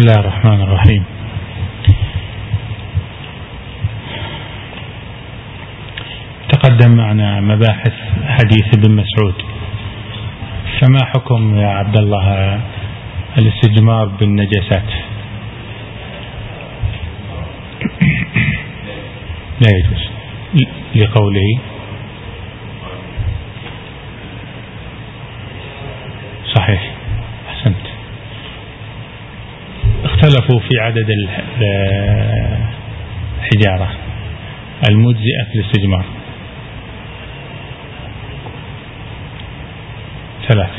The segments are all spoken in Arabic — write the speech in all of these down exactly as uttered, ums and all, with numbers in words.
الله الرحمن الرحيم. تقدم معنا مباحث حديث ابن مسعود، فما حكم يا عبد الله الاستجمار بالنجاسات؟ لا يجوز لقوله صحيح. أحسنت. اختلفوا في عدد الحجارة المجزئة في الاستجمار، ثلاث.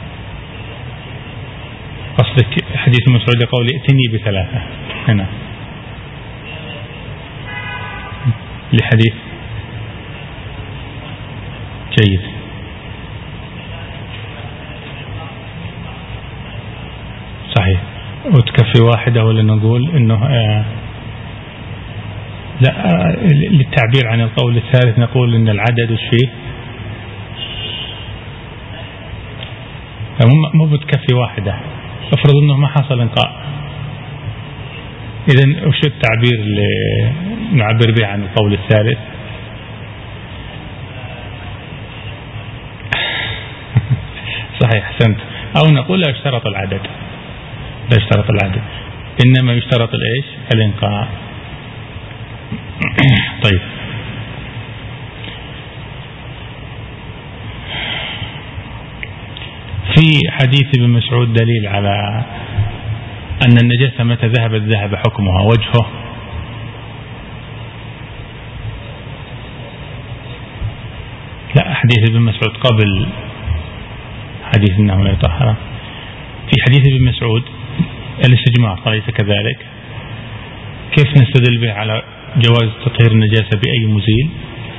قصدك حديث مسعود لقول ائتني بثلاثة هنا، لحديث جيد. صحيح. وتكفي واحدة ولا نقول انه آه لا آه للتعبير عن القول الثالث نقول ان العدد وش فيه مو بتكفي واحدة، افرض انه ما حصل انقاء، اذن وش التعبير اللي نعبر به عن القول الثالث؟ صحيح. احسنت. او نقول لا يشترط العدد، لا يشترط العدد، انما يشترط الايش؟ الانقاء. طيب، في حديث ابن مسعود دليل على أن النجاسة متى ذهبت ذهب حكمها. وجهه لا، حديث ابن مسعود قبل حديث أنه لا يطهر. في حديث ابن مسعود الاستجمار أليس كذلك؟ كيف نستدل به على جواز تطهير النجاسة بأي مزيل؟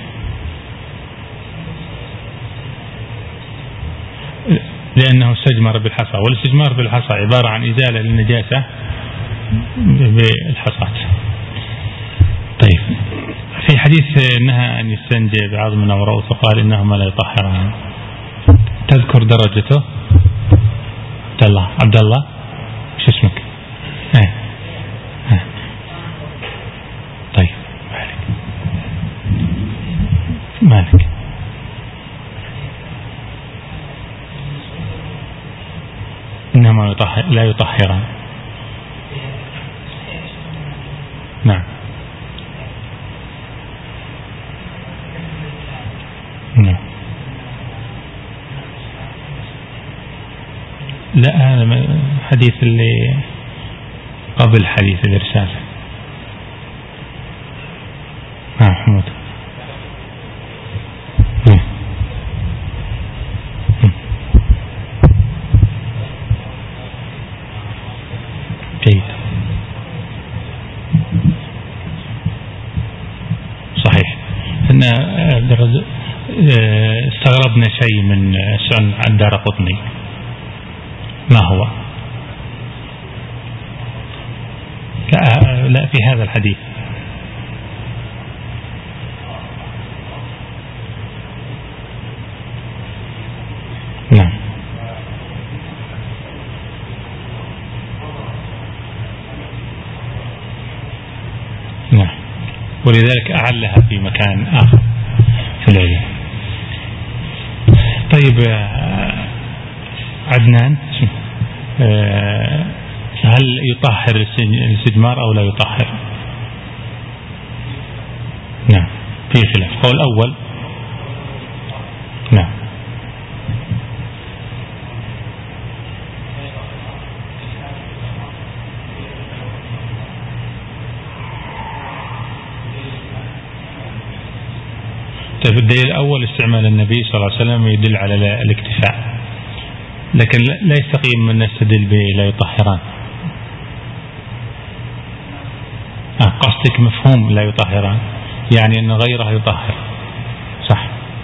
لأنه استجمر بالحصى، والاستجمار بالحصى عبارة عن إزالة للنجاسة بالحصاة. طيب، في حديث نهى أن يستنجي بعظم أو رؤوس وقال إنهما لا يطهران، تذكر درجته؟ عبد الله عبد الله شو اسمك؟ اه. اه. طيب، مالك مالك إنما يطهر لا يطهران. نعم. نعم. لا، هذا حديث اللي قبل حديث الإرسال. نعم حمود. جيد. صحيح. إن استغربنا شيء من سنن الدارقطني، ما هو؟ لا, لا في هذا الحديث. نعم. نعم. ولذلك أعلها في مكان آخر في العلم. طيب عدنان، هل يطهر الاستجمار أو لا يطهر؟ نعم، في خلاف. قول أول. نعم. طيب، الدليل الأول استعمال النبي صلى الله عليه وسلم يدل على الاكتفاء، لكن لا يستقيم من نستدل به لا يطهران. آه قصدك مفهوم لا يطهران، يعني أن غيره يطهر. صح.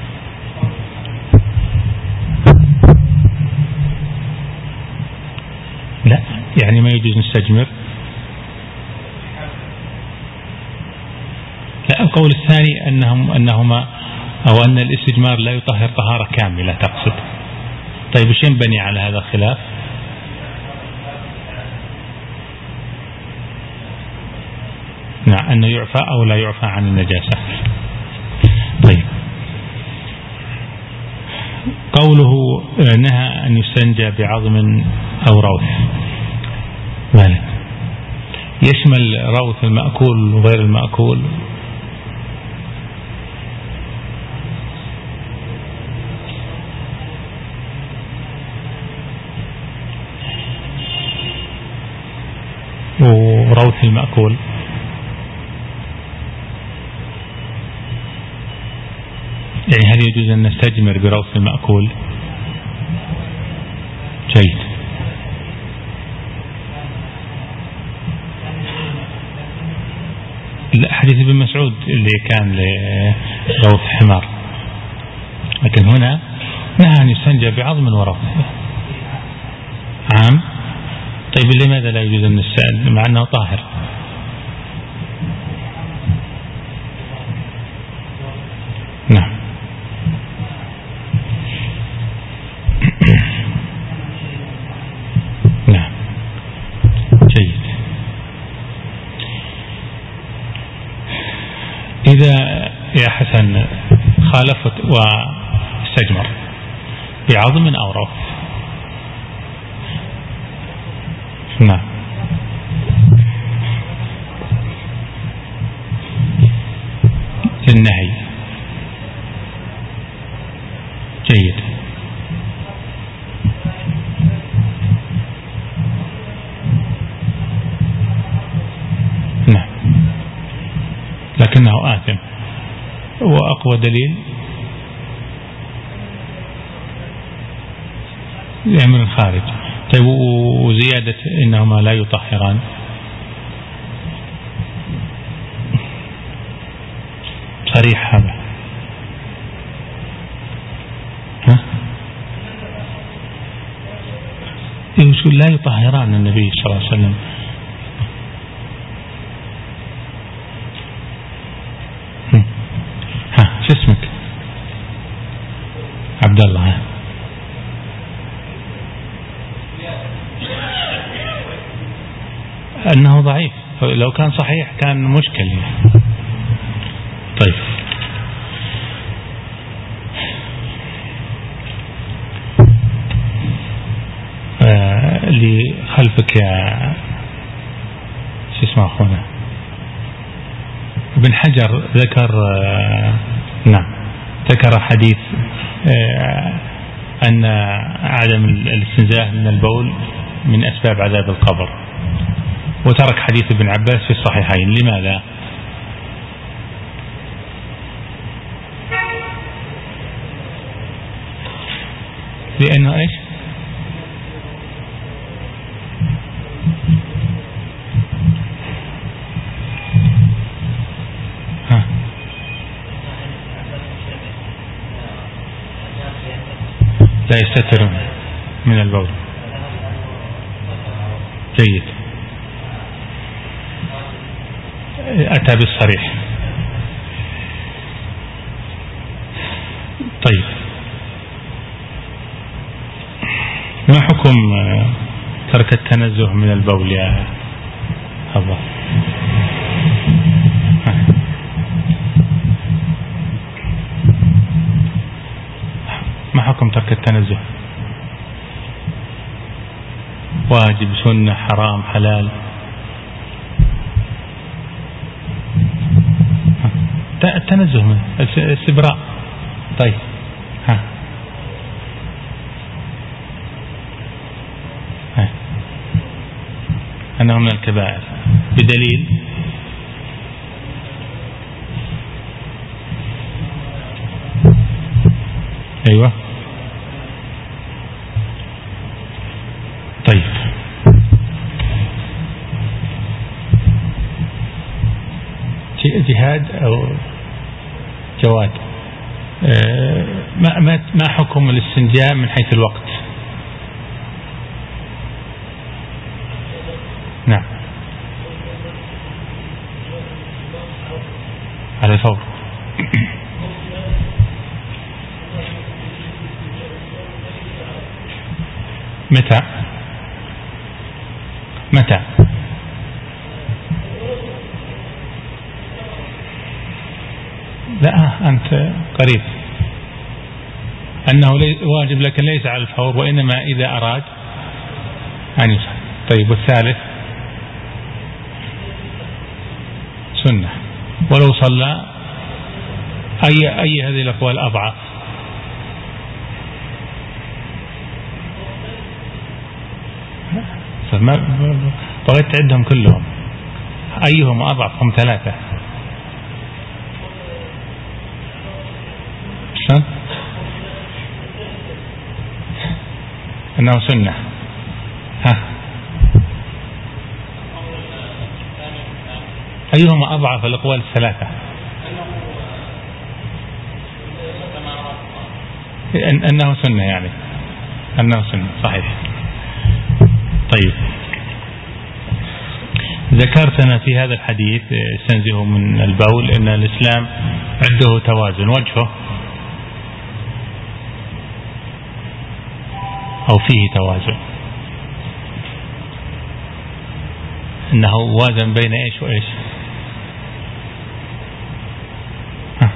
لا، يعني ما يجوز نستجمر. لا، القول الثاني أنهم أنهما أو أن الاستجمار لا يطهر طهارة كاملة تقصد. طيب، وش ينبني على هذا الخلاف؟ نعم، أنه يعفى أو لا يعفى عن النجاسة. طيب، قوله نهى أن يستنجى بعظم أو روث، ماله؟ يشمل روث المأكول وغير المأكول؟ وروث المأكول يعني هل يجوز أن نستجمر بروث المأكول؟ جيد. حديث ابن مسعود اللي كان لروث حمار، لكن هنا نهى أن يستنجى بعظم وروث. عام. طيب لماذا لا يجوز أن نستنجى مع أنه طاهر؟ نعم. نعم، جيد. إذا يا حسن خالفت واستجمر بعظم أو روث، نعم، للنهي، جيد. نعم، لكنه آثم. وأقوى دليل لأمر الخارج. طيب، وزيادة إنهما لا يطهران، صريح هذا. ها؟ يقول لا يطهران النبي صلى الله عليه وسلم. ها، شو اسمك؟ عبد الله. أنه ضعيف، لو كان صحيح كان مشكل. طيب، آه اللي خلفك يا شو اسمه أخونا ابن حجر ذكر، آه نعم، ذكر حديث آه أن عدم الاستنزاه من البول من أسباب عذاب القبر، وترك حديث ابن عباس في الصحيحين. لماذا؟ لأنه إيش؟ ها. لا يستترون من البول، جيد. أتى بالصريح. طيب، ما حكم ترك التنزه من البول يا أبا؟ ما حكم ترك التنزه؟ واجب، سنة، حرام، حلال؟ التنزه من الاستبراء. طيب، ها. ها. أنه من الكبائر بدليل؟ أيوة. طيب، جهاد أو جواد. أه ما ما حكم الاستنجاء من حيث الوقت؟ نعم، على الفور. متى؟ متى؟ قريب أنه واجب لكن ليس على الفور، وإنما إذا أراد أن يصلي. طيب والثالث سنة، ولو صلى أي أي هذه الأقوال أضعف؟ فما بغيت تعدهم كلهم، أيهم أضعف؟ هم ثلاثة. شلون؟ أنه سنة. ها أيهما أضعف الأقوال الثلاثة؟ أنه سنة، يعني أنه سنة صحيح. طيب ذكرتنا في هذا الحديث استنزه من البول أن الإسلام عنده توازن، وجهه أو فيه توازن، أنه وازن بين إيش وإيش؟ ها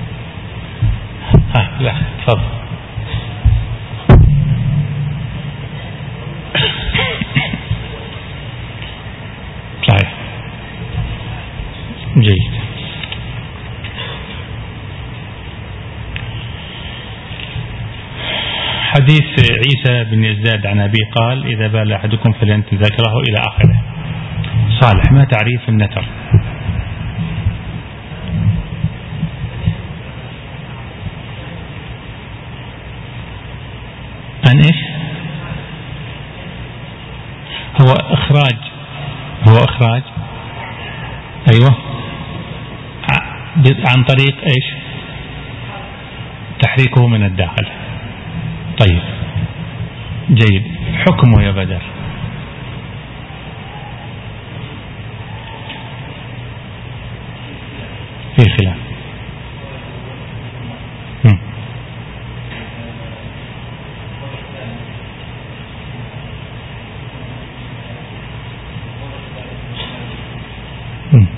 ها لا تفضل. صحيح جيد. حديث عيسى بن يزداد عن أبي قال إذا بال أحدكم فلينتن ذكره إلى آخره. صالح، ما تعريف النتر؟ عن إيش؟ هو إخراج، هو إخراج أيوة عن طريق إيش؟ تحريكه من الداخل. طيب جيد. حكمه يا بدر؟ في خلاف. هم. هم.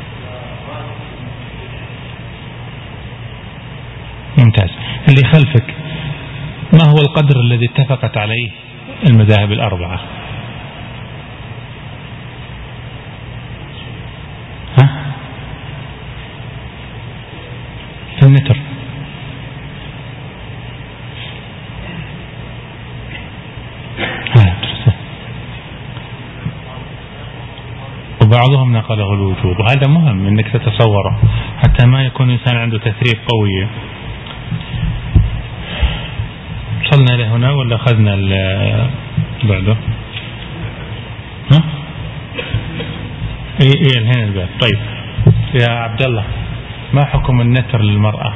ممتاز. اللي خلفك ما هو القدر الذي اتفقت عليه المذاهب الأربعة؟ ها؟ في النتر وبعضهم نقله الوجوب، وهذا مهم انك تتصوره حتى ما يكون الإنسان عنده تثريب قوي. وصلنا لهنا ولا أخذنا بعده؟ ها؟ ايه ايه الحين الباب. طيب يا عبد الله، ما حكم النتر للمرأة؟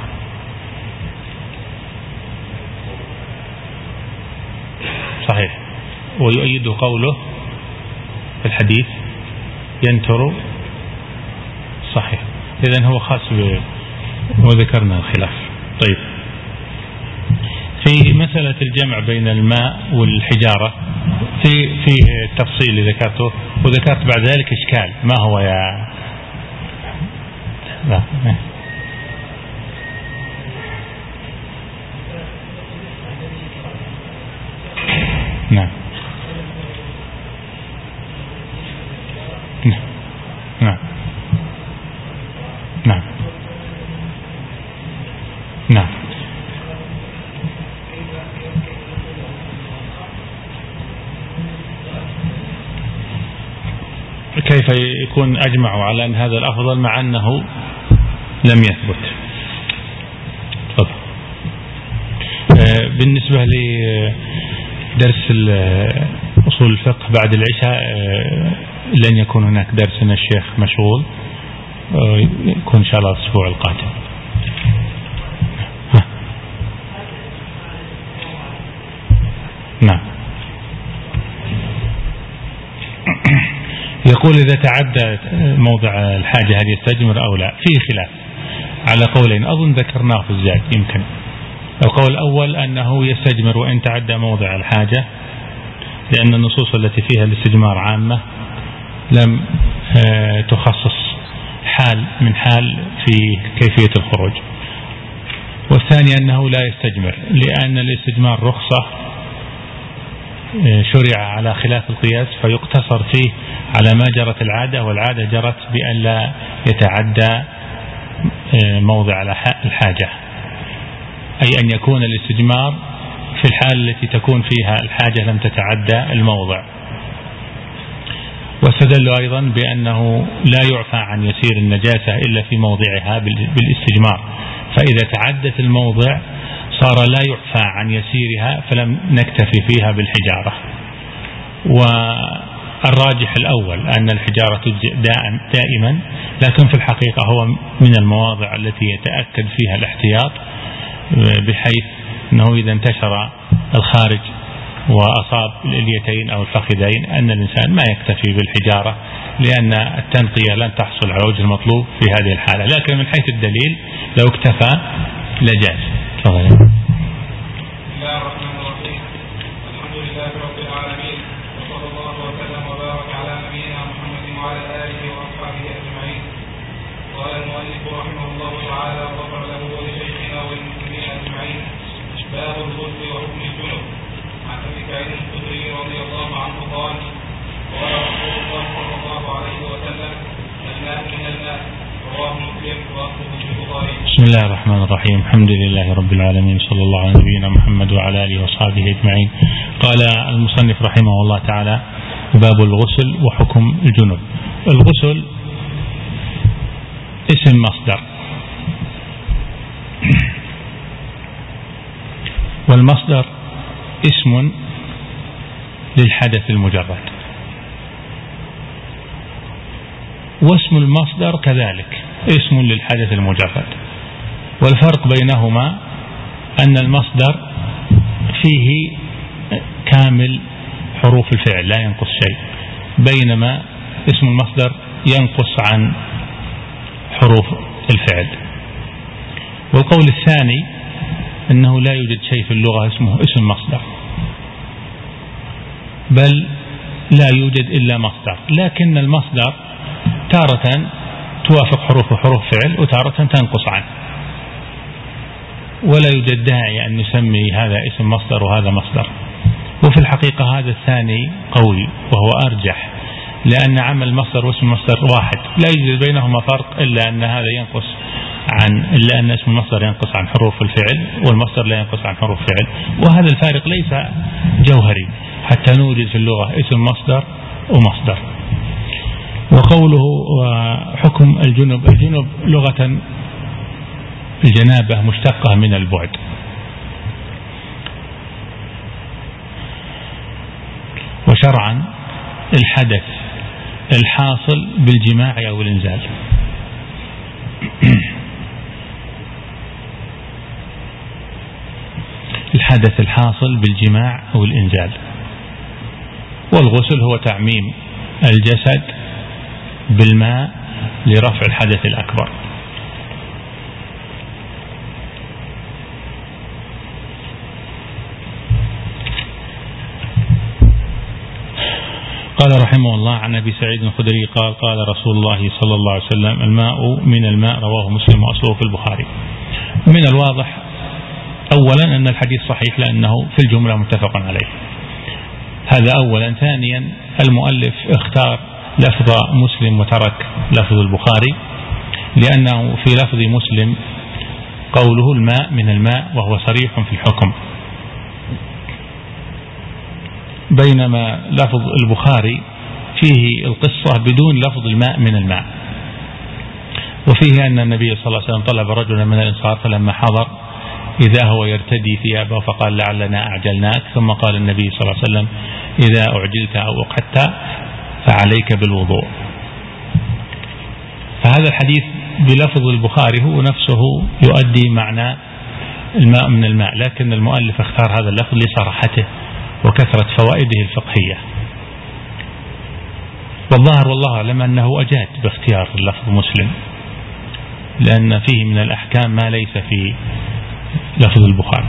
صحيح، ويؤيد قوله في الحديث ينتر. صحيح، إذن هو خاص ب... وذكرنا الخلاف. طيب في مسألة الجمع بين الماء والحجارة في في التفصيل اللي ذكرته، وذكرت بعد ذلك إشكال. ما هو يا لا نعم نعم نعم نعم كيف يكون أجمعوا على أن هذا الأفضل مع أنه لم يثبت؟ تفضل. بالنسبة لدرس أصول الفقه بعد العشاء لن يكون هناك درس، إن الشيخ مشغول، يكون إن شاء الله الأسبوع القادم. نعم. يقول إذا تعدى موضع الحاجة هل يستجمر أو لا؟ فيه خلاف على قولين أظن ذكرناه في الزاد. يمكن القول الأول أنه يستجمر وإن تعدى موضع الحاجة، لأن النصوص التي فيها الاستجمار عامة لم تخصص حال من حال في كيفية الخروج. والثاني أنه لا يستجمر، لأن الاستجمار رخصة شرع على خلاف القياس فيقتصر فيه على ما جرت العادة، والعادة جرت بأن لا يتعدى موضع الحاجة، أي أن يكون الاستجمار في الحال التي تكون فيها الحاجة لم تتعدى الموضع. واستدلوا أيضا بأنه لا يعفى عن يسير النجاسة إلا في موضعها بالاستجمار، فإذا تعدت الموضع صار لا يعفى عن يسيرها فلم نكتفي فيها بالحجارة. والراجح الأول أن الحجارة تجزئ دائما، لكن في الحقيقة هو من المواضع التي يتأكد فيها الاحتياط، بحيث أنه إذا انتشر الخارج وأصاب الإليتين أو الفخذين أن الإنسان ما يكتفي بالحجارة، لأن التنقية لن تحصل على وجه المطلوب في هذه الحالة. لكن من حيث الدليل لو اكتفى لجاز. تفضل. بسم الله الرحمن الرحيم. الحمد لله رب العالمين، وصلى الله وسلم وبارك على نبينا محمد وعلى آله وأصحابه أجمعين. قال المؤلف رحمه الله تعالى وغفر له ولشيخنا وللمسلمين أجمعين: باب الغسل وحكم الجنب. عن ابي سعيد الخدري رضي الله عنه قال: قال رسول الله صلى الله عليه وسلم: الماء من الماء. رواه مسلم واخرجه البخاري. بسم الله الرحمن الرحيم. الحمد لله رب العالمين، صلى الله على نبينا محمد وعلى اله واصحابه اجمعين. قال المصنف رحمه الله تعالى: باب الغسل وحكم الجنب. الغسل اسم مصدر، والمصدر اسم للحدث المجرد، واسم المصدر كذلك اسم للحدث المجرد. والفرق بينهما أن المصدر فيه كامل حروف الفعل لا ينقص شيء، بينما اسم المصدر ينقص عن حروف الفعل. والقول الثاني أنه لا يوجد شيء في اللغة اسمه اسم مصدر، بل لا يوجد إلا مصدر، لكن المصدر تارة توافق حروف حروف فعل وتارة تنقص عنه، ولا يوجد داعي أن نسمي هذا اسم مصدر وهذا مصدر. وفي الحقيقة هذا الثاني قوي وهو أرجح، لأن عمل المصدر واسم المصدر واحد، لا يوجد بينهما فرق إلا أن هذا ينقص عن إلا أن اسم المصدر ينقص عن حروف الفعل والمصدر لا ينقص عن حروف الفعل، وهذا الفارق ليس جوهري حتى نوجد في اللغة اسم مصدر ومصدر. وقوله حكم الجنب، الجنب لغة الجنابة مشتقة من البعد، وشرعا الحدث الحاصل بالجماع أو الإنزال. الحدث الحاصل بالجماع أو الإنزال. والغسل هو تعميم الجسد بالماء لرفع الحدث الأكبر. قال رحمه الله: عن أبي سعيد الخدري قال: قال رسول الله صلى الله عليه وسلم: الماء من الماء. رواه مسلم وأصله في البخاري. من الواضح أولا أن الحديث صحيح لأنه في الجملة متفق عليه، هذا أولا. ثانيا المؤلف اختار لفظ مسلم وترك لفظ البخاري، لأنه في لفظ مسلم قوله الماء من الماء وهو صريح في الحكم، بينما لفظ البخاري فيه القصة بدون لفظ الماء من الماء. وفيه أن النبي صلى الله عليه وسلم طلب رجلا من الأنصار فلما حضر إذا هو يرتدي ثيابه فقال: لعلنا أعجلناك. ثم قال النبي صلى الله عليه وسلم: إذا أعجلت أو أقعدت فعليك بالوضوء. فهذا الحديث بلفظ البخاري هو نفسه يؤدي معنى الماء من الماء، لكن المؤلف اختار هذا اللفظ لصراحته وكثرة فوائده الفقهية. والظاهر والله أعلم أنه أجاد باختيار اللفظ مسلم، لأن فيه من الأحكام ما ليس في لفظ البخاري.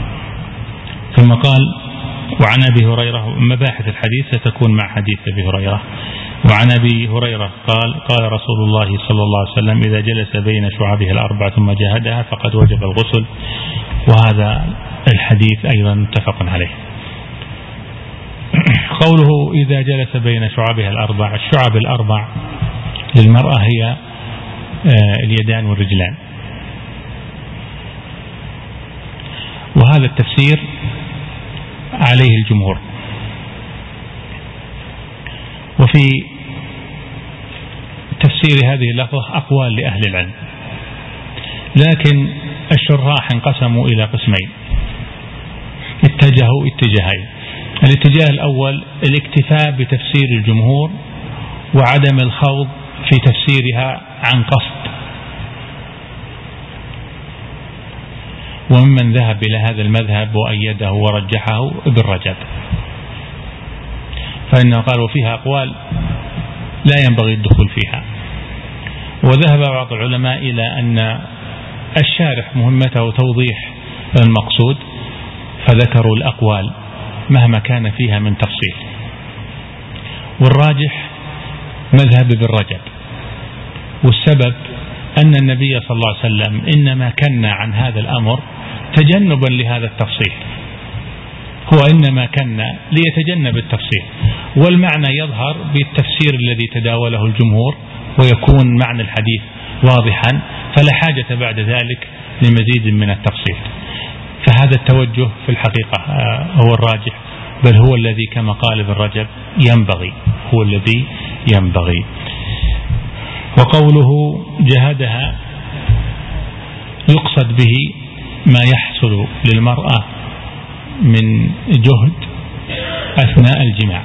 ثم قال: وعن أبي هريرة. مباحث الحديث ستكون مع حديث أبي هريرة. وعن أبي هريرة قال قال رسول الله صلى الله عليه وسلم إذا جلس بين شعابه الأربع ثم جاهدها فقد وجب الغسل. وهذا الحديث أيضا متفق عليه. قوله إذا جلس بين شعابها الأربع، الشعب الأربع للمرأة هي اليدان والرجلان، وهذا التفسير عليه الجمهور. وفي تفسير هذه اللفظة أقوال لأهل العلم، لكن الشراح انقسموا إلى قسمين، اتجهوا اتجاهين. الاتجاه الأول الاكتفاء بتفسير الجمهور وعدم الخوض في تفسيرها عن قصد، وممن ذهب إلى هذا المذهب وأيده ورجحه ابن رجب، فإنه قالوا فيها أقوال لا ينبغي الدخول فيها. وذهب بعض العلماء إلى أن الشارح مهمته توضيح المقصود، فذكروا الأقوال مهما كان فيها من تفصيل. والراجح مذهب ابن رجب، والسبب أن النبي صلى الله عليه وسلم إنما كن عن هذا الأمر تجنبا لهذا التفصيل، هو إنما كن ليتجنب التفصيل، والمعنى يظهر بالتفسير الذي تداوله الجمهور ويكون معنى الحديث واضحا، فلا حاجة بعد ذلك لمزيد من التفصيل. فهذا التوجه في الحقيقة هو الراجح، بل هو الذي كما قال ابن رجب ينبغي، هو الذي ينبغي. وقوله جهدها يقصد به ما يحصل للمرأة من جهد أثناء الجماع.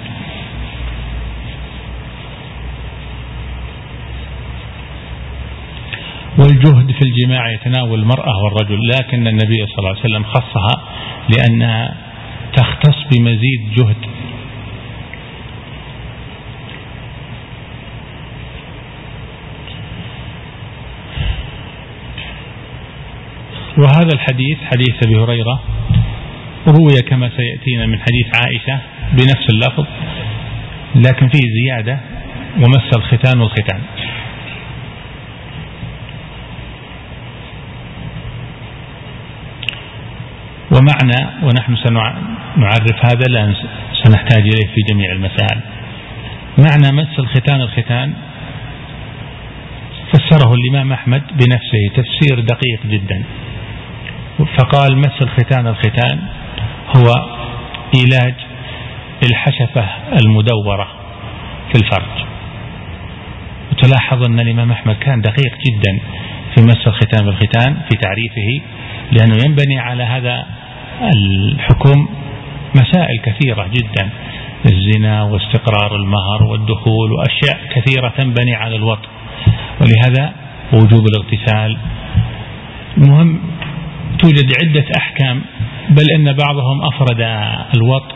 والجهد في الجماع يتناول المرأة والرجل، لكن النبي صلى الله عليه وسلم خصها لأنها تختص بمزيد جهد. وهذا الحديث حديث أبي هريرة روي كما سيأتينا من حديث عائشة بنفس اللفظ، لكن فيه زيادة ومس الختان والختان. ومعنى، ونحن سنعرف هذا لأن سنحتاج إليه في جميع المسائل، معنى مس الختان الختان فسره الإمام أحمد بنفسه تفسير دقيق جدا، فقال مس الختان الختان هو علاج الحشفة المدورة في الفرج. وتلاحظ أن الإمام أحمد كان دقيق جدا في مس الختان بالختان في تعريفه، لأنه ينبني على هذا الحكم مسائل كثيرة جدا، الزنا واستقرار المهر والدخول وأشياء كثيرة تنبني على الوطء، ولهذا وجوب الاغتسال. المهم توجد عدة أحكام، بل إن بعضهم أفرد الوطء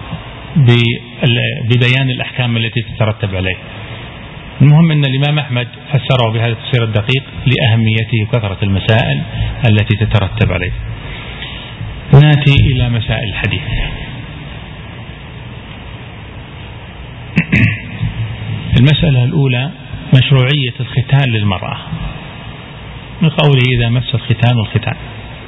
ببيان الأحكام التي تترتب عليه. المهم أن الإمام أحمد فسره بهذا التفسير الدقيق لأهميته وكثرة المسائل التي تترتب عليه. نأتي إلى مسائل الحديث. المسألة الأولى مشروعية الختان للمرأة، من قوله إذا مس الختان الختان،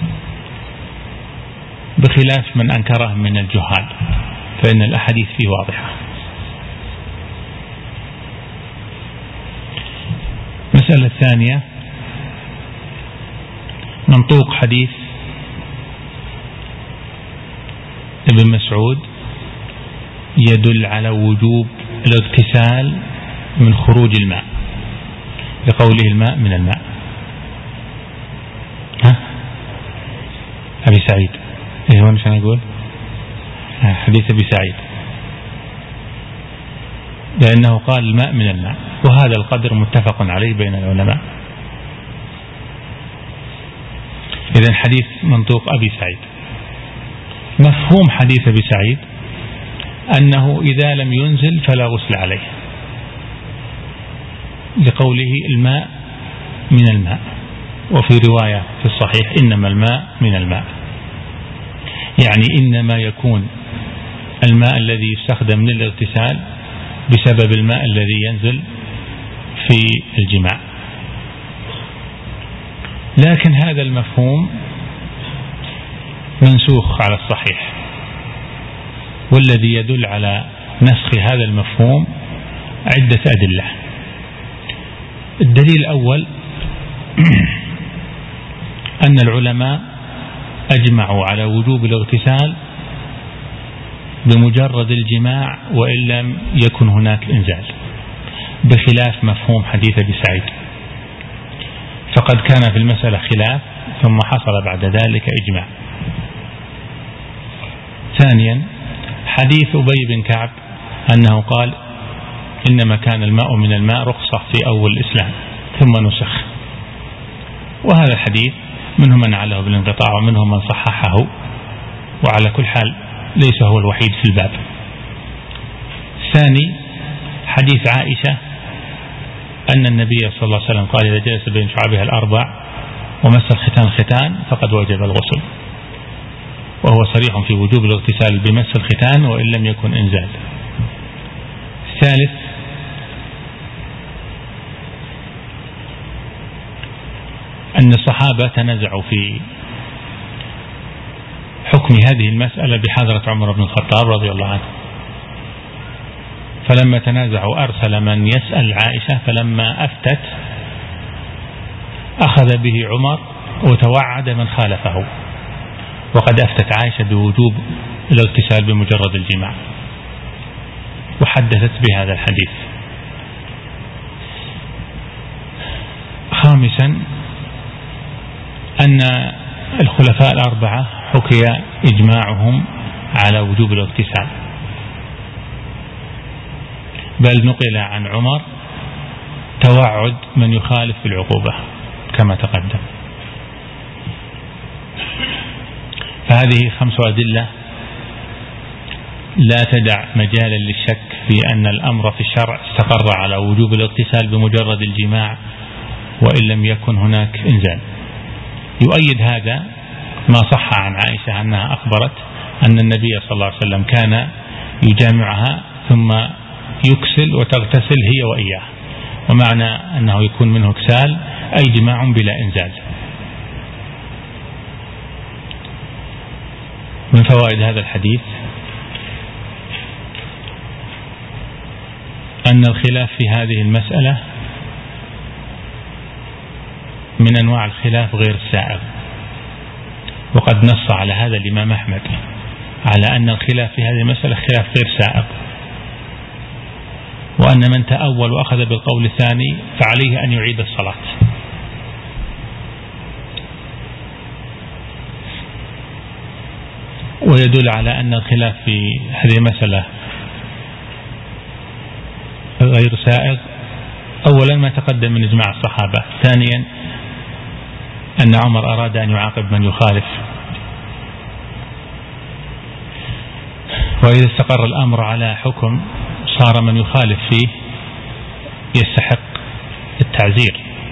بخلاف من أنكره من الجهال، فإن الأحاديث فيه واضحة. المسألة الثانية منطوق حديث ابن مسعود يدل على وجوب الاغتسال من خروج الماء، لقوله الماء من الماء. ها أبي سعيد إيه هو نشان يقول حديث أبي سعيد، لأنه قال الماء من الماء، وهذا القدر متفق عليه بين العلماء. إذن حديث منطوق أبي سعيد. مفهوم حديث أبي سعيد أنه إذا لم ينزل فلا غسل عليه، لقوله الماء من الماء، وفي رواية في الصحيح إنما الماء من الماء، يعني إنما يكون الماء الذي يستخدم للاغتسال بسبب الماء الذي ينزل في الجماع. لكن هذا المفهوم منسوخ على الصحيح، والذي يدل على نسخ هذا المفهوم عدة أدلة. الدليل الأول أن العلماء أجمعوا على وجوب الاغتسال بمجرد الجماع وإن لم يكن هناك إنزال، بخلاف مفهوم حديث أبي سعيد، فقد كان في المسألة خلاف ثم حصل بعد ذلك إجماع. ثانيا حديث أبي بن كعب أنه قال إنما كان الماء من الماء رخصة في أول الإسلام ثم نسخ، وهذا الحديث منهم من عله بالانقطاع ومنهم من صححه، وعلى كل حال ليس هو الوحيد في الباب. ثاني حديث عائشة أن النبي صلى الله عليه وسلم قال إذا جلس بين شعبها الأربع ومس الختان ختان فقد وجب الغسل، وهو صريح في وجوب الاغتسال بمس الختان وإن لم يكن إنزال. الثالث أن الصحابة تنازعوا في حكم هذه المسألة بحضرة عمر بن الخطاب رضي الله عنه، فلما تنازعوا أرسل من يسأل عائشة، فلما أفتت أخذ به عمر وتوعد من خالفه، وقد أفتت عائشة بوجوب الاغتسال بمجرد الجماع وحدثت بهذا الحديث. خامسا أن الخلفاء الأربعة حكي إجماعهم على وجوب الاغتسال، بل نقل عن عمر توعد من يخالف في العقوبة كما تقدم. فهذه خمس أدلة لا تدع مجالا للشك في أن الأمر في الشرع استقر على وجوب الاغتسال بمجرد الجماع وإن لم يكن هناك إنزال. يؤيد هذا ما صح عن عائشة أنها أخبرت أن النبي صلى الله عليه وسلم كان يجامعها ثم يكسل وتغتسل هي وإياه، ومعنى أنه يكون منه اكسال أي جماع بلا إنزال. من فوائد هذا الحديث أن الخلاف في هذه المسألة من أنواع الخلاف غير السائغ، وقد نص على هذا الإمام أحمد على أن الخلاف في هذه المسألة خلاف غير سائغ، وأن من تأول وأخذ بالقول الثاني فعليه أن يعيد الصلاة. ويدل على أن الخلاف في هذه المسألة غير سائغ أولا ما تقدم من إجماع الصحابة، ثانيا أن عمر أراد أن يعاقب من يخالف، وإذا استقر الأمر على حكم صار من يخالف فيه يستحق التعزير.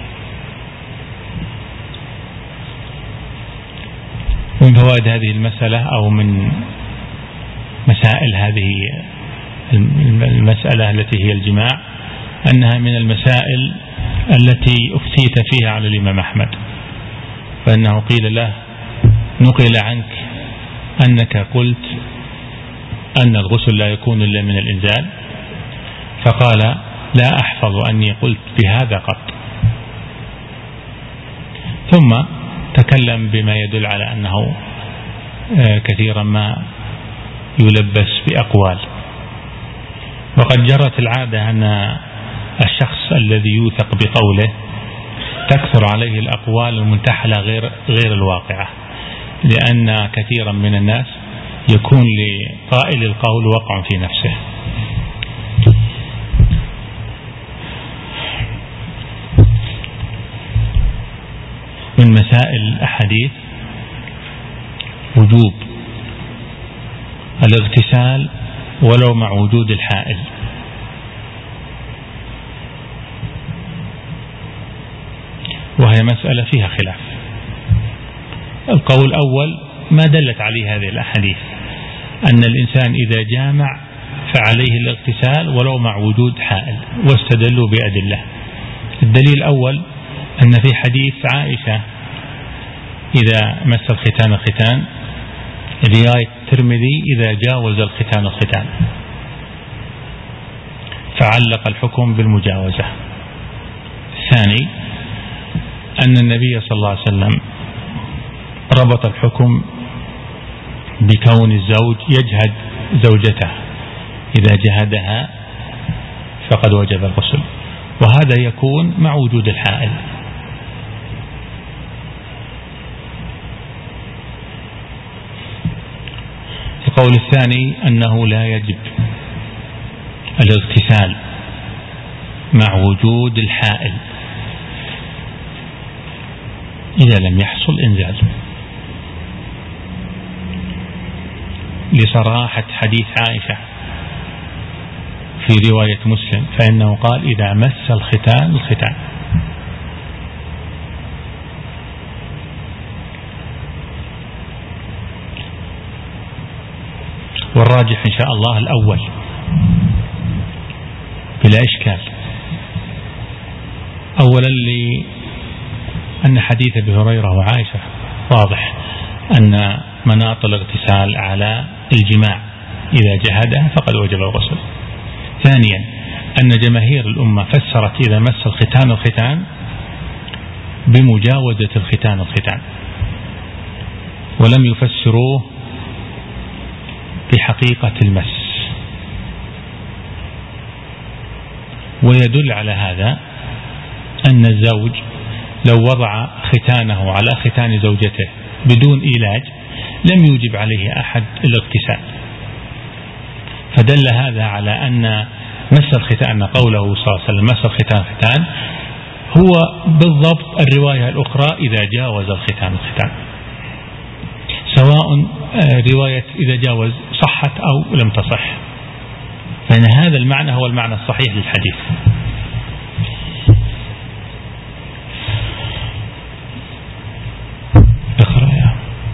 من فوائد هذه المسألة أو من مسائل هذه المسألة التي هي الجماع أنها من المسائل التي أفتيت فيها على الإمام أحمد، فإنه قيل له نقل عنك أنك قلت أن الغسل لا يكون إلا من الإنزال، فقال لا أحفظ أني قلت بهذا قط، ثم تكلم بما يدل على أنه كثيرا ما يلبس بأقوال. وقد جرت العادة أن الشخص الذي يوثق بقوله تكثر عليه الأقوال المنتحلة غير غير الواقعة، لأن كثيرا من الناس يكون لقائل القول وقع في نفسه. من مسائل الأحاديث وجوب الاغتسال ولو مع وجود الحائل، وهي مسألة فيها خلاف. القول الأول ما دلت عليه هذه الأحاديث، أن الإنسان إذا جامع فعليه الاغتسال ولو مع وجود حائل، واستدلوا بأدلة. الدليل الأول أن في حديث عائشة إذا مس الختان الختان، رواية الترمذي إذا جاوز الختان الختان، فعلق الحكم بالمجاوزة. الثاني أن النبي صلى الله عليه وسلم ربط الحكم بكون الزوج يجهد زوجته، إذا جهدها فقد وجب الغسل، وهذا يكون مع وجود الحائل. القول الثاني أنه لا يجب الاغتسال مع وجود الحائل إذا لم يحصل إنزال، لصراحة حديث عائشة في رواية مسلم، فإنه قال إذا مس الختان الختان. والراجح إن شاء الله الأول بلا إشكال. أولا لأن حديث أبي هريرة وعائشة واضح أن مناط الاغتسال على الجماع، إذا جهدها فقد وجب الغسل. ثانيا أن جماهير الأمة فسرت إذا مس الختان الختان بمجاوزة الختان الختان، ولم يفسروه بحقيقة المس. ويدل على هذا أن الزوج لو وضع ختانه على ختان زوجته بدون إيلاج لم يوجب عليه أحد الاغتسال، فدل هذا على أن مس الختان، قوله صلى الله عليه وسلم مس الختان ختان، هو بالضبط الرواية الأخرى إذا جاوز الختان الختان، سواء رواية إذا جاوز صحت أو لم تصح، فإن هذا المعنى هو المعنى الصحيح للحديث. اقرأ يا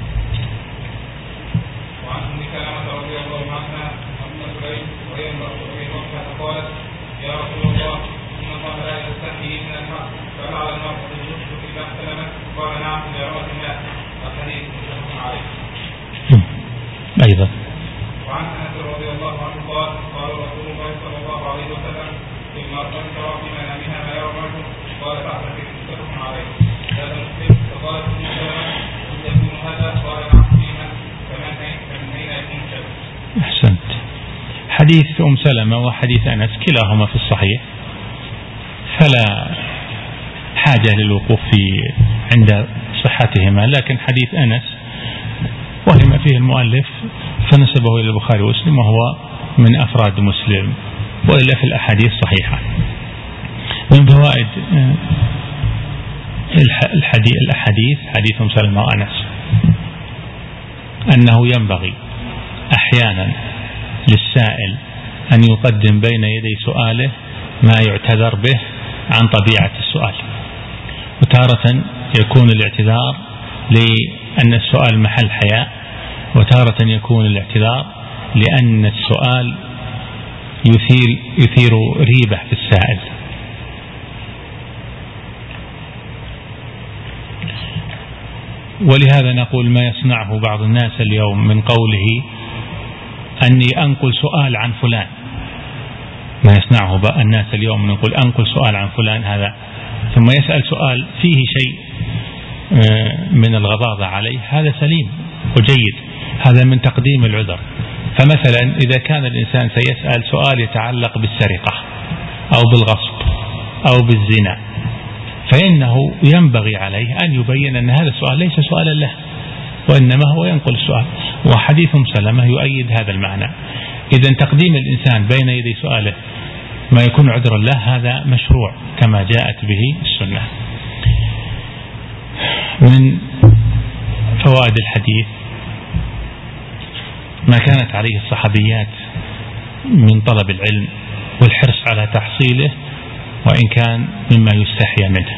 وعن أم سلمة رضي الله عنها أم سليم وهي امرأة أبي طلحة قالت يا رسول الله إن الله لا يستحيي من الحق، فهل على المرأة الغسل إذا احتلمت؟ قال نعم إذا رأت الماء. الحديث متفق عليه. أيضا وعن أنس رضي الله عنه قال قال رسول الله صلى الله عليه وسلم المرأة ترى في منامها ما يرى الرجل، قال فاعتكف. متفق عليه. هذا مسلم. فقالت أم سلمة قد يكون هذا؟ قال نعم فيها. فمن أين يكون شك؟ أحسنت. حديث أم سلمة وحديث أنس كلاهما في الصحيح، فلا حاجة للوقوف في عند صحتهما، لكن حديث أنس وهم فيه المؤلف فنسبه إلى البخاري ومسلم، وهو من أفراد مسلم، وإلا في الأحاديث صحيحة. من فوائد الحديث حديث أم سلمة وأنس أنه ينبغي أحيانا للسائل أن يقدم بين يدي سؤاله ما يعتذر به عن طبيعة السؤال، وتارة يكون الاعتذار لأن السؤال محل حياء، وتارة يكون الاعتذار لأن السؤال يثير, يثير ريبة في السائل. ولهذا نقول ما يصنعه بعض الناس اليوم من قوله أني أنقل سؤال عن فلان، ما يصنعه الناس اليوم من يقول أنقل سؤال عن فلان هذا، ثم يسأل سؤال فيه شيء من الغضاضة عليه، هذا سليم وجيد، هذا من تقديم العذر. فمثلا إذا كان الإنسان سيسأل سؤال يتعلق بالسرقة أو بالغصب أو بالزنا، فإنه ينبغي عليه أن يبين أن هذا السؤال ليس سؤالا له، وإنما هو ينقل السؤال. وحديث أم سلمة يؤيد هذا المعنى. إذا تقديم الإنسان بين يدي سؤاله ما يكون عذرا له هذا مشروع كما جاءت به السنة. من فوائد الحديث ما كانت عليه الصحابيات من طلب العلم والحرص على تحصيله، وإن كان مما يستحيا منه.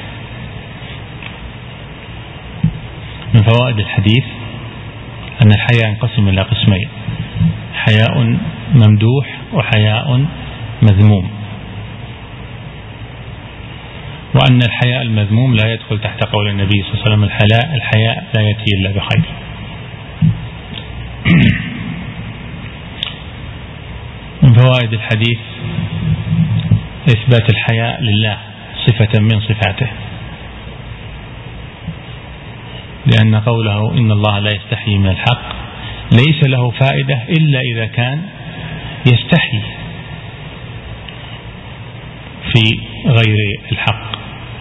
من فوائد الحديث أن الحياء ينقسم إلى قسمين: حياء ممدوح وحياء مذموم، وأن الحياء المذموم لا يدخل تحت قول النبي صلى الله عليه وسلم الحياء الحياء لا يأتي إلا بخير. من فوائد الحديث إثبات الحياء لله صفة من صفاته، لأن قوله إن الله لا يستحيي من الحق ليس له فائدة إلا إذا كان يستحي في غير الحق.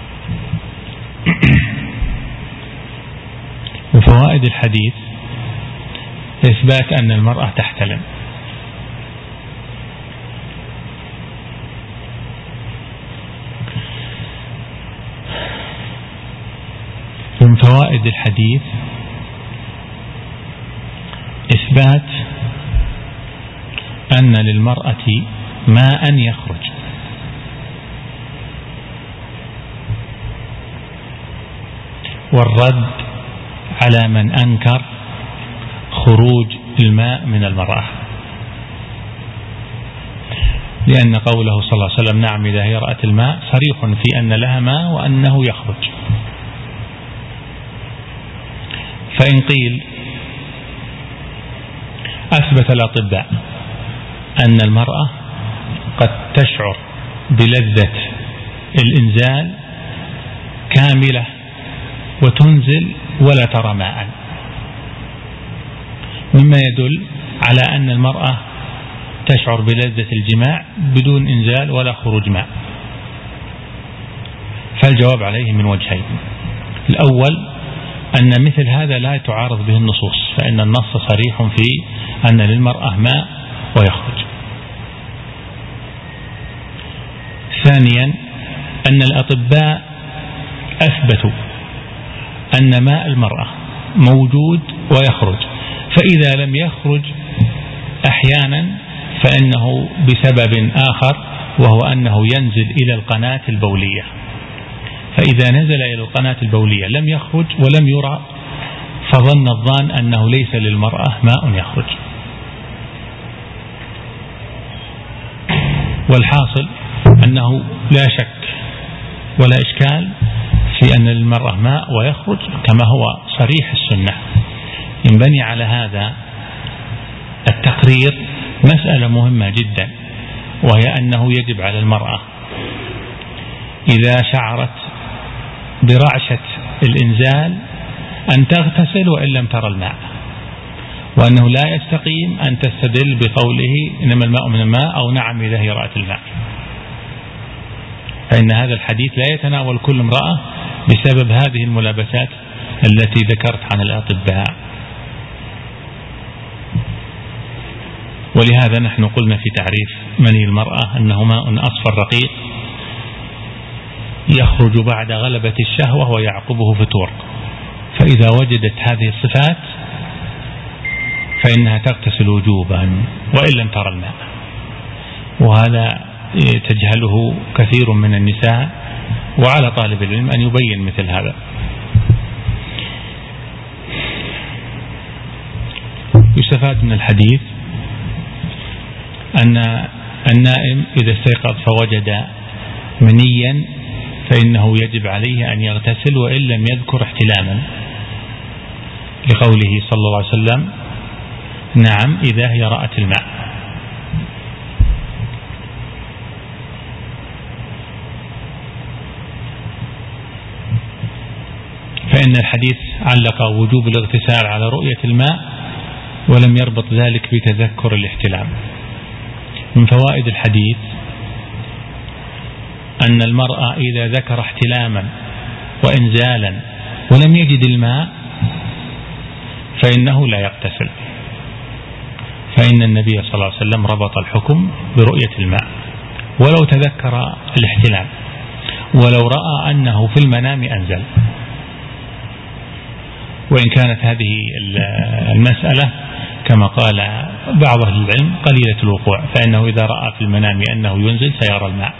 من فوائد الحديث إثبات أن المرأة تحتلم، من فوائد الحديث إثبات أن للمرأة ماء يخرج، والرد على من أنكر خروج الماء من المرأة، لأن قوله صلى الله عليه وسلم نعم إذا هي رأت الماء صريح في أن لها ماء وأنه يخرج. فإن قيل أثبت الأطباء أن المرأة قد تشعر بلذة الإنزال كاملة وتنزل ولا ترى ماء، مما يدل على أن المرأة تشعر بلذة الجماع بدون إنزال ولا خروج ماء. فالجواب عليه من وجهين: الأول أن مثل هذا لا تعارض به النصوص، فإن النص صريح في أن للمرأة ماء ويخرج. ثانيا أن الأطباء أثبتوا أن ماء المرأة موجود ويخرج، فإذا لم يخرج أحيانا فإنه بسبب آخر، وهو أنه ينزل إلى القناة البولية، فإذا نزل إلى القناة البولية لم يخرج ولم يرى، فظن الظان أنه ليس للمرأة ماء يخرج. والحاصل أنه لا شك ولا إشكال في أن للمرأة ماء ويخرج كما هو صريح السنة. ينبني على هذا التقرير مسألة مهمة جدا، وهي أنه يجب على المرأة إذا شعرت برعشة الإنزال أن تغتسل وإن لم ترى الماء، وأنه لا يستقيم أن تستدل بقوله إنما الماء من الماء أو نعم إذا هي رأت الماء، فإن هذا الحديث لا يتناول كل امرأة بسبب هذه الملابسات التي ذكرت عن الأطباء. ولهذا نحن قلنا في تعريف مني المرأة أنه ماء أصفر رقيق يخرج بعد غلبة الشهوة ويعقبه فتور، فإذا وجدت هذه الصفات فإنها تغتسل وجوبا وإن لم ترى الماء، وهذا تجهله كثير من النساء، وعلى طالب العلم أن يبين مثل هذا. يستفاد من الحديث أن النائم إذا استيقظ فوجد منيا فإنه يجب عليه أن يغتسل وإن لم يذكر احتلاما، لقوله صلى الله عليه وسلم نعم إذا هي رأت الماء. فإن الحديث علق وجوب الاغتسال على رؤية الماء ولم يربط ذلك بتذكر الاحتلام. من فوائد الحديث أن المرأة إذا ذكر احتلاما وإنزالا ولم يجد الماء فإنه لا يغتسل، فإن النبي صلى الله عليه وسلم ربط الحكم برؤية الماء ولو تذكر الاحتلام، ولو رأى أنه في المنام أنزل. وإن كانت هذه المسألة كما قال بعض أهل العلم قليلة الوقوع، فإنه إذا رأى في المنام أنه ينزل سيرى الماء.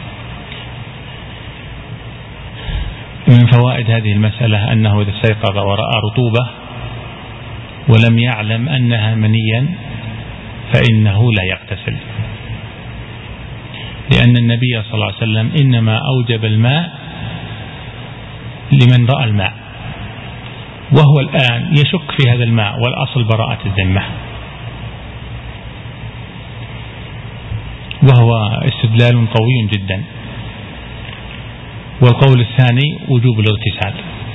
من فوائد هذه المسألة أنه إذا استيقظ ورأى رطوبة ولم يعلم أنها منيا فإنه لا يغتسل. لأن النبي صلى الله عليه وسلم إنما أوجب الماء لمن رأى الماء، وهو الآن يشك في هذا الماء، والأصل براءة الذمة، وهو استدلال قوي جدا. والقول الثاني وجوب الاغتسال،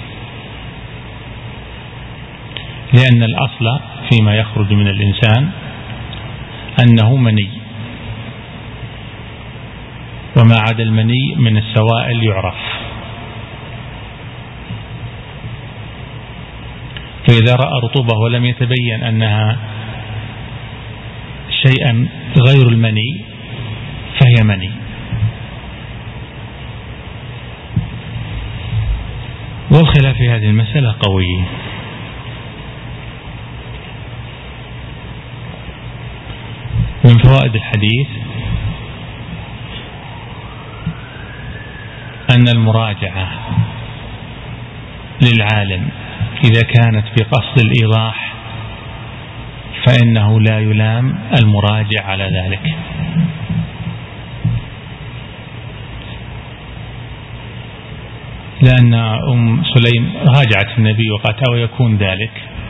لأن الأصل فيما يخرج من الإنسان أنه مني، وما عدا المني من السوائل يعرف. فإذا رأى رطوبة ولم يتبين أنها شيئا غير المني فهي مني. والخلاف في هذه المسألة قوي. من فوائد الحديث أن المراجعة للعالم إذا كانت بقصد الإيضاح فإنه لا يلام المراجع على ذلك، لأن أم سليم راجعت النبي وقالت أو يكون ذلك،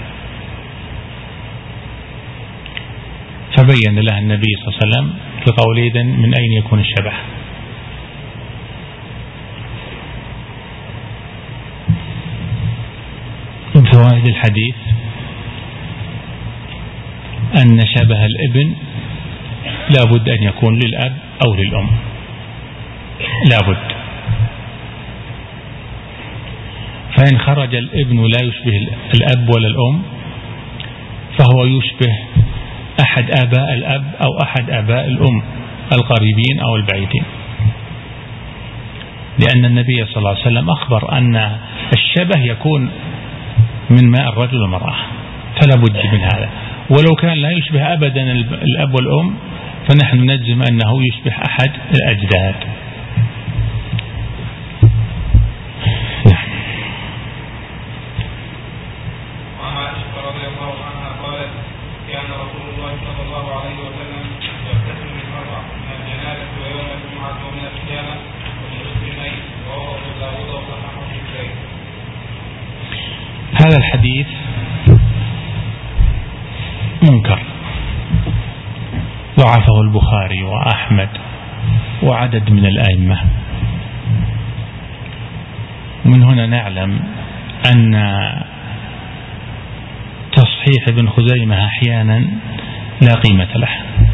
فبين لها النبي صلى الله عليه وسلم في قوله إذن من أين يكون الشبه. من فوائد الحديث أن شبه الابن لا بد أن يكون للأب أو للأم، لا بد. فإن خرج الابن لا يشبه الأب ولا الأم فهو يشبه أحد آباء الأب أو أحد آباء الأم القريبين أو البعيدين، لأن النبي صلى الله عليه وسلم أخبر أن الشبه يكون من ماء الرجل والمرأة، فلا بد من هذا. ولو كان لا يشبه أبدا الأب والأم فنحن نجزم أنه يشبه أحد الأجداد. هذا الحديث منكر، ضعفه البخاري وأحمد وعدد من الأئمة. ومن هنا نعلم أن تصحيح ابن خزيمة أحيانا لا قيمة له،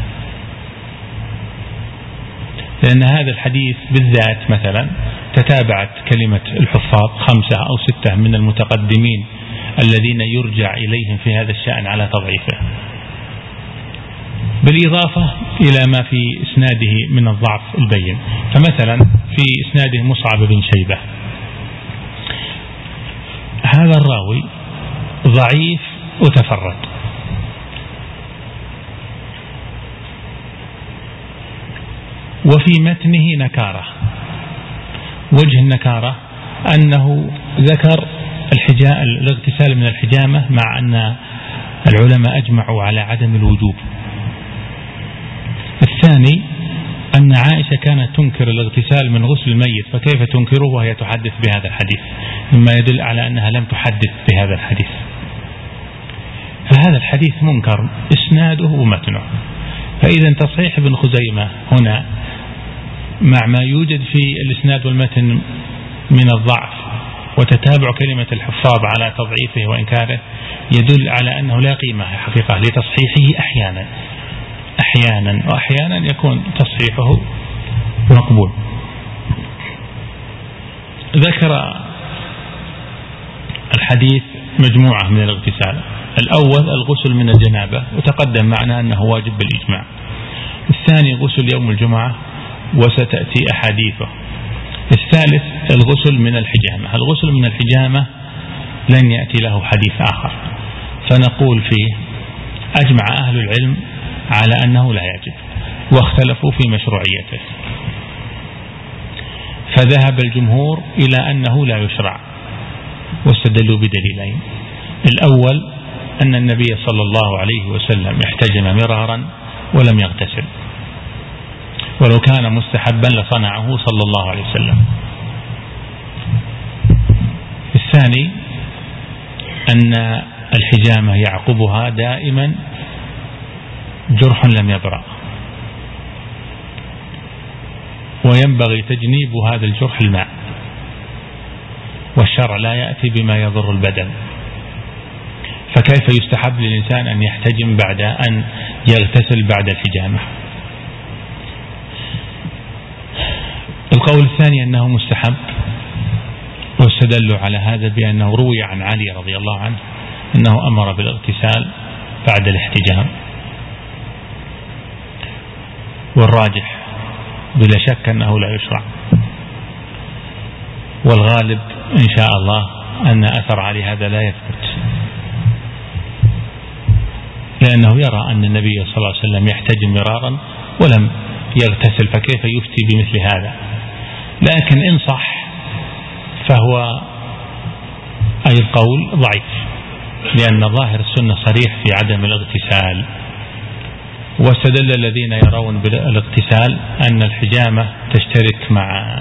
لأن هذا الحديث بالذات مثلا تتابعت كلمة الحفاظ خمسة أو ستة من المتقدمين الذين يرجع إليهم في هذا الشأن على تضعيفه، بالإضافة إلى ما في إسناده من الضعف البين. فمثلا في إسناده مصعب بن شيبة، هذا الراوي ضعيف وتفرد، وفي متنه نكارة. وجه النكارة أنه ذكر الاغتسال من الحجامة مع أن العلماء أجمعوا على عدم الوجوب. الثاني أن عائشة كانت تنكر الاغتسال من غسل الميت، فكيف تنكره وهي تحدث بهذا الحديث، مما يدل على أنها لم تحدث بهذا الحديث. فهذا الحديث منكر إسناده ومتنه. فإذا تصحيح ابن خزيمة هنا مع ما يوجد في الإسناد والمتن من الضعف وتتابع كلمة الحفاظ على تضعيفه وإنكاره يدل على أنه لا قيمة حقيقة لتصحيحه أحيانا أحيانا وأحيانا يكون تصحيحه مقبول. ذكر الحديث مجموعة من الاغتسال. الأول الغسل من الجنابة، وتقدم معنا أنه واجب بالإجماع. الثاني غسل يوم الجمعة، وستأتي أحاديثه. الثالث الغسل من الحجامة. الغسل من الحجامة لن يأتي له حديث آخر، فنقول فيه أجمع أهل العلم على أنه لا يجب، واختلفوا في مشروعيته. فذهب الجمهور إلى أنه لا يشرع، واستدلوا بدليلين. الأول أن النبي صلى الله عليه وسلم احتجم مرارا ولم يغتسل، ولو كان مستحبا لصنعه صلى الله عليه وسلم. الثاني أن الحجامة يعقبها دائما جرح لم يبرأ، وينبغي تجنيب هذا الجرح الماء، والشرع لا يأتي بما يضر البدن، فكيف يستحب للإنسان أن يحتجم بعد أن يغتسل بعد الحجامة؟ القول الثاني أنه مستحب، واستدلوا على هذا بأنه روي عن علي رضي الله عنه أنه أمر بالاغتسال بعد الاحتجام، والراجح بلا شك أنه لا يشرع، والغالب إن شاء الله أن أثر علي هذا لا يثبت، لأنه يرى أن النبي صلى الله عليه وسلم يحتجم مرارا ولم يغتسل، فكيف يفتي بمثل هذا؟ لكن إن صح فهو أي القول ضعيف، لأن ظاهر السنة صريح في عدم الاغتسال. واستدل الذين يرون بالاغتسال أن الحجامة تشترك مع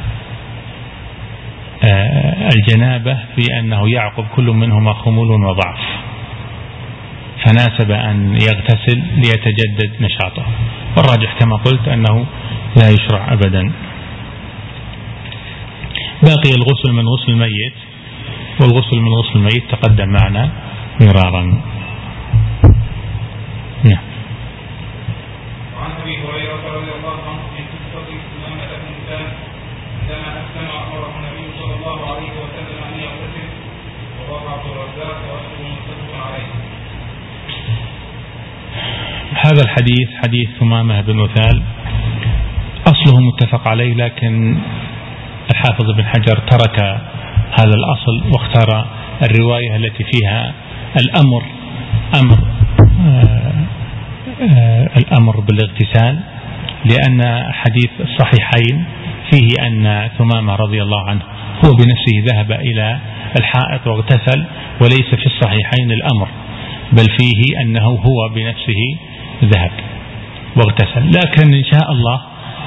الجنابة في أنه يعقب كل منهما خمول وضعف، فناسب أن يغتسل ليتجدد نشاطه، والراجح كما قلت أنه لا يشرع أبدا. باقي الغسل من غسل الميت، والغسل من غسل الميت تقدم معنا مرارا. نعم. وعن أبي هريرة رضي الله عنه في قصة أمامة بن سالم عندما أسلم أمره النبي صلى الله عليه وسلم أن يغتسل، ورواه عبد الرزاق وأسلم متفق عليه. هذا الحديث حديث ثمامة بن وثال أصله متفق عليه، لكن الحافظ بن حجر ترك هذا الأصل واختار الرواية التي فيها الأمر أمر آآ آآ الأمر بالاغتسال، لأن حديث الصحيحين فيه أن ثمامة رضي الله عنه هو بنفسه ذهب إلى الحائط واغتسل، وليس في الصحيحين الأمر، بل فيه أنه هو بنفسه ذهب واغتسل. لكن إن شاء الله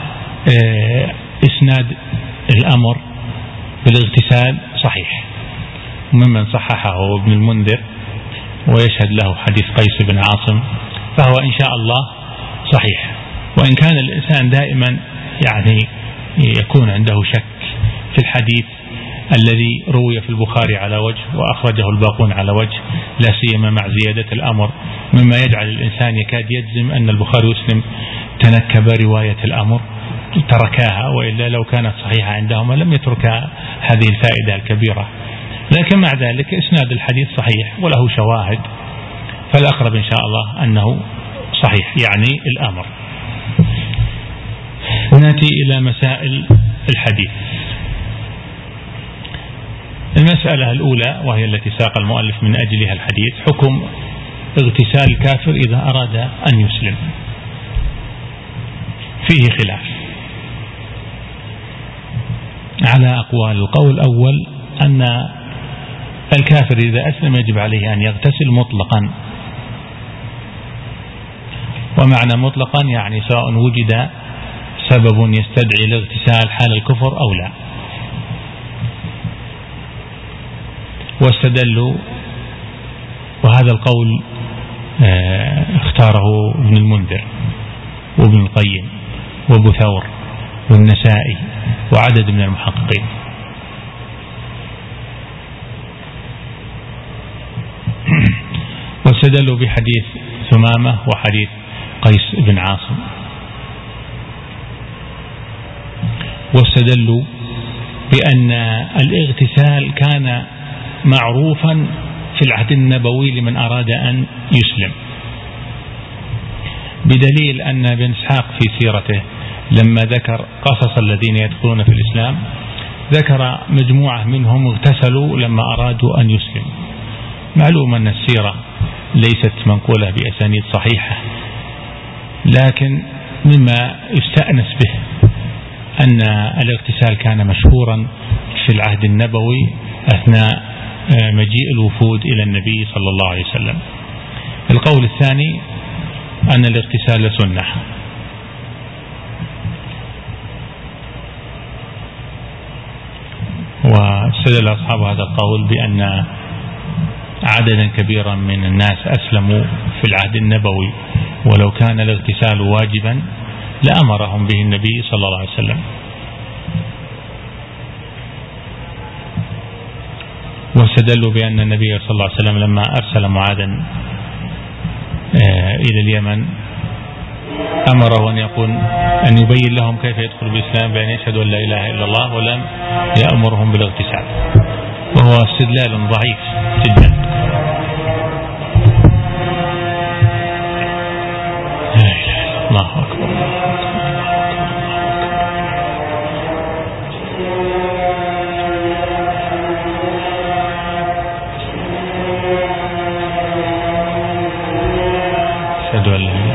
إسناد الأمر بالاغتسال صحيح، ممن صححه ابن المنذر ويشهد له حديث قيس بن عاصم، فهو إن شاء الله صحيح. وإن كان الإنسان دائما يعني يكون عنده شك في الحديث الذي روي في البخاري على وجه وأخرجه الباقون على وجه، لا سيما مع زيادة الأمر، مما يجعل الإنسان يكاد يجزم أن البخاري ومسلم تنكب رواية الأمر تركاها، وإلا لو كانت صحيحة عندهما لم يتركها هذه الفائدة الكبيرة. لكن مع ذلك إسناد الحديث صحيح وله شواهد، فالأقرب إن شاء الله أنه صحيح يعني الأمر. نأتي إلى مسائل الحديث. المسألة الأولى وهي التي ساق المؤلف من أجلها الحديث، حكم اغتسال الكافر إذا أراد أن يسلم. فيه خلاف على أقوال. القول الأول أن الكافر إذا أسلم يجب عليه أن يغتسل مطلقا، ومعنى مطلقا يعني سواء وجد سبب يستدعي الاغتسال حال الكفر أو لا. واستدلوا، وهذا القول اختاره ابن المنذر وابن القيم وابو ثور والنسائي وعدد من المحققين. واستدلوا بحديث ثمامة وحديث قيس بن عاصم، واستدلوا بأن الاغتسال كان معروفا في العهد النبوي لمن أراد أن يسلم، بدليل أن ابن إسحاق في سيرته لما ذكر قصص الذين يدخلون في الإسلام ذكر مجموعة منهم اغتسلوا لما أرادوا أن يسلموا. معلوم أن السيرة ليست منقولة بأسانيد صحيحة، لكن مما يستأنس به أن الاغتسال كان مشهورا في العهد النبوي أثناء مجيء الوفود إلى النبي صلى الله عليه وسلم. القول الثاني أن الاغتسال سنة، واستدل أصحاب هذا القول بأن عددا كبيرا من الناس أسلموا في العهد النبوي، ولو كان الاغتسال واجبا لأمرهم به النبي صلى الله عليه وسلم. واستدلوا بأن النبي صلى الله عليه وسلم لما أرسل معاذا إلى اليمن أمره أن يقول أن يبين لهم كيف يدخل بالإسلام بأن يشهدوا أن لا إله إلا الله، ولم يأمرهم بالاغتسال، وهو استدلال ضعيف جدا. لا إله إلا الله أكبر. أشهد أن لا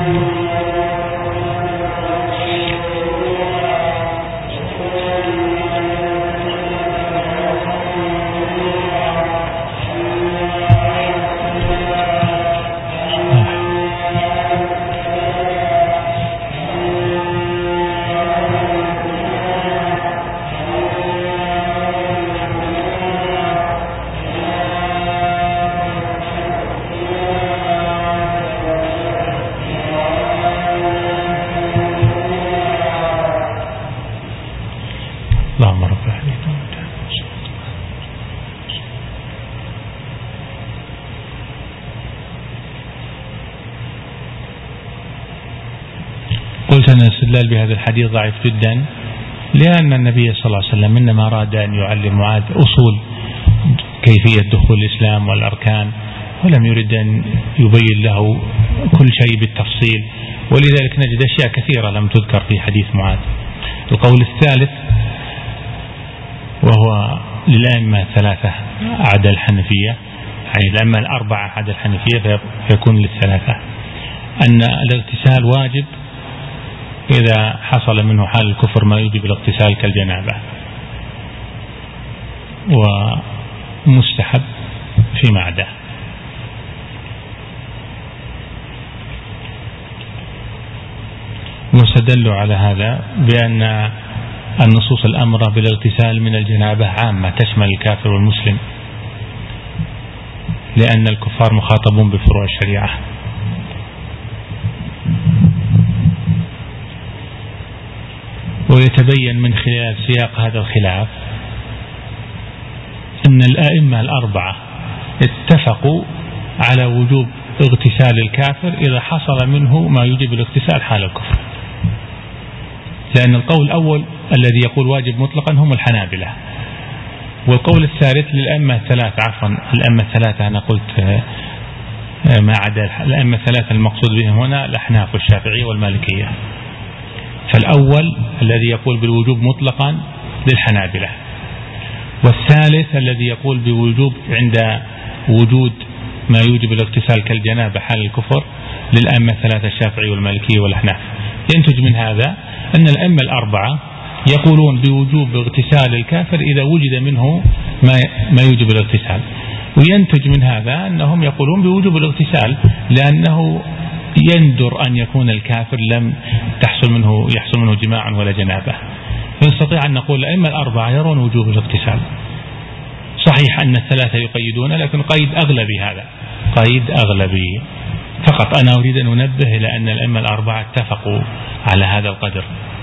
قلت أن الاستدلال بهذا الحديث ضعيف جدا، لأن النبي صلى الله عليه وسلم إنما أراد أن يعلم معاذ أصول كيفية دخول الإسلام والأركان، ولم يرد أن يبين له كل شيء بالتفصيل، ولذلك نجد أشياء كثيرة لم تذكر في حديث معاذ. القول الثالث وهو للأئمة الثلاثة عدا الحنفية، يعني الأئمة الأربعة عدا الحنفية فيكون للثلاثة، أن الاغتسال واجب إذا حصل منه حال الكفر ما يوجب الاغتسال كالجنابة، ومستحب فيما عداه. واستدلوا على هذا بأن النصوص الأمر بالاغتسال من الجنابة عامة تشمل الكافر والمسلم، لأن الكفار مخاطبون بفروع الشريعة. ويتبين من خلال سياق هذا الخلاف أن الأئمة الأربعة اتفقوا على وجوب اغتسال الكافر إذا حصل منه ما يوجب الاغتسال حال الكفر، لأن القول الأول الذي يقول واجب مطلقا هم الحنابلة، والقول الثالث للأئمة الثلاثة، عفوا الأئمة الثلاثة أنا قلت ما عدا الأئمة الثلاثة المقصود بهم هنا الأحناف والشافعية والمالكية. فالأول الذي يقول بالوجوب مطلقا للحنابلة، والثالث الذي يقول بوجوب عند وجود ما يوجب الاغتسال كالجنابة حال الكفر للأئمة الثلاثة الشافعي والمالكية والأحناف. ينتج من هذا أن الأئمة الأربعة يقولون بوجوب اغتسال الكافر إذا وجد منه ما ما يوجب الاغتسال، وينتج من هذا أنهم يقولون بوجوب الاغتسال لأنه يندر أن يكون الكافر لم تحصل منه يحصل منه جماع ولا جنابة. نستطيع أن نقول الأئمة الأربعة يرون وجوب الاغتسال. صحيح أن الثلاثة يقيدون، لكن قيد أغلبي، هذا قيد أغلبي فقط. أنا أريد أن أنبه إلى أن الأئمة الأربعة اتفقوا على هذا القدر.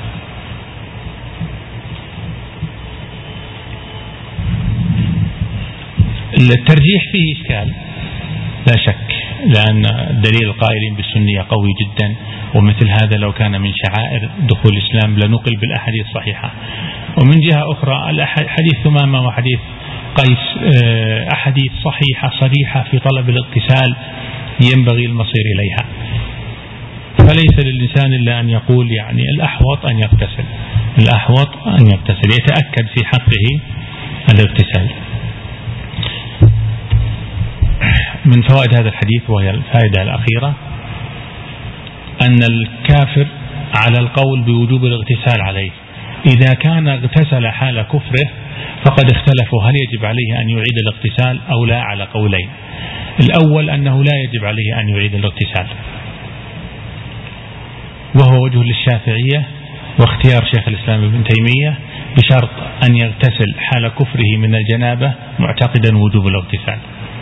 الترجيح فيه إشكال لا شك، لأن دليل القائلين بالسنية قوي جدا، ومثل هذا لو كان من شعائر دخول الإسلام لنقل بالأحاديث الصحيحة. ومن جهة أخرى حديث ثمامة وحديث قيس أحاديث صحيحة صريحة في طلب الاغتسال ينبغي المصير إليها، فليس للإنسان إلا أن يقول يعني الأحوط أن يغتسل، الأحوط أن يغتسل، يتأكد في حقه الاغتسال. من فوائد هذا الحديث وهي الفائدة الأخيرة أن الكافر على القول بوجوب الاغتسال عليه، إذا كان اغتسل حال كفره فقد اختلفوا هل يجب عليه أن يعيد الاغتسال أو لا، على قولين. الأول أنه لا يجب عليه أن يعيد الاغتسال، وهو وجه للشافعية واختيار شيخ الإسلام ابن تيمية، بشرط أن يغتسل حال كفره من الجنابة معتقدا وجوب الاغتسال.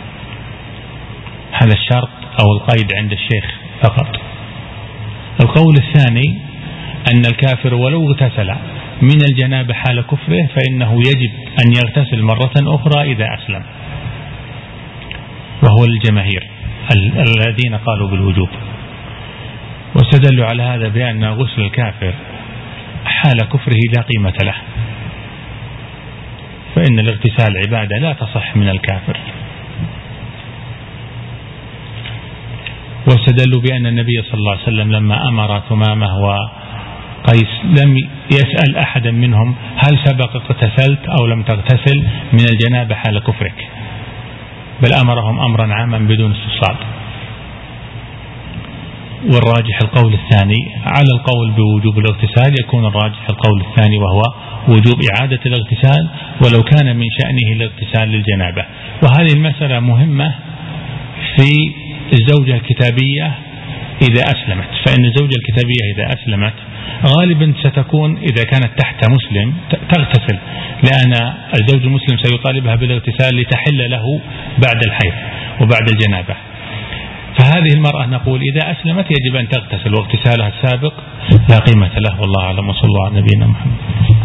هذا الشرط أو القيد عند الشيخ فقط. القول الثاني أن الكافر ولو اغتسل من الجنابة حال كفره فإنه يجب أن يغتسل مرة أخرى إذا أسلم، وهو الجماهير الذين قالوا بالوجوب، واستدلوا على هذا بأن غسل الكافر حال كفره لا قيمة له، فإن الاغتسال عبادة لا تصح من الكافر. واستدلوا بأن النبي صلى الله عليه وسلم لما أمر ثمامة وقيس لم يسأل أحدا منهم هل سبق اغتسلت أو لم تغتسل من الجنابة حال كفرك، بل أمرهم أمرا عاما بدون استفصال. والراجح القول الثاني على القول بوجوب الاغتسال، يكون الراجح القول الثاني وهو وجوب إعادة الاغتسال ولو كان من شأنه الاغتسال للجنابة. وهذه المسألة مهمة في الزوجة الكتابية إذا أسلمت، فإن الزوجة الكتابية إذا أسلمت غالبا ستكون إذا كانت تحت مسلم تغتسل، لأن الزوج المسلم سيطالبها بالاغتسال لتحل له بعد الحيض وبعد الجنابة. فهذه المرأة نقول إذا أسلمت يجب أن تغتسل، واغتسالها السابق لا قيمة له. والله أعلم، وصلى الله على نبينا محمد.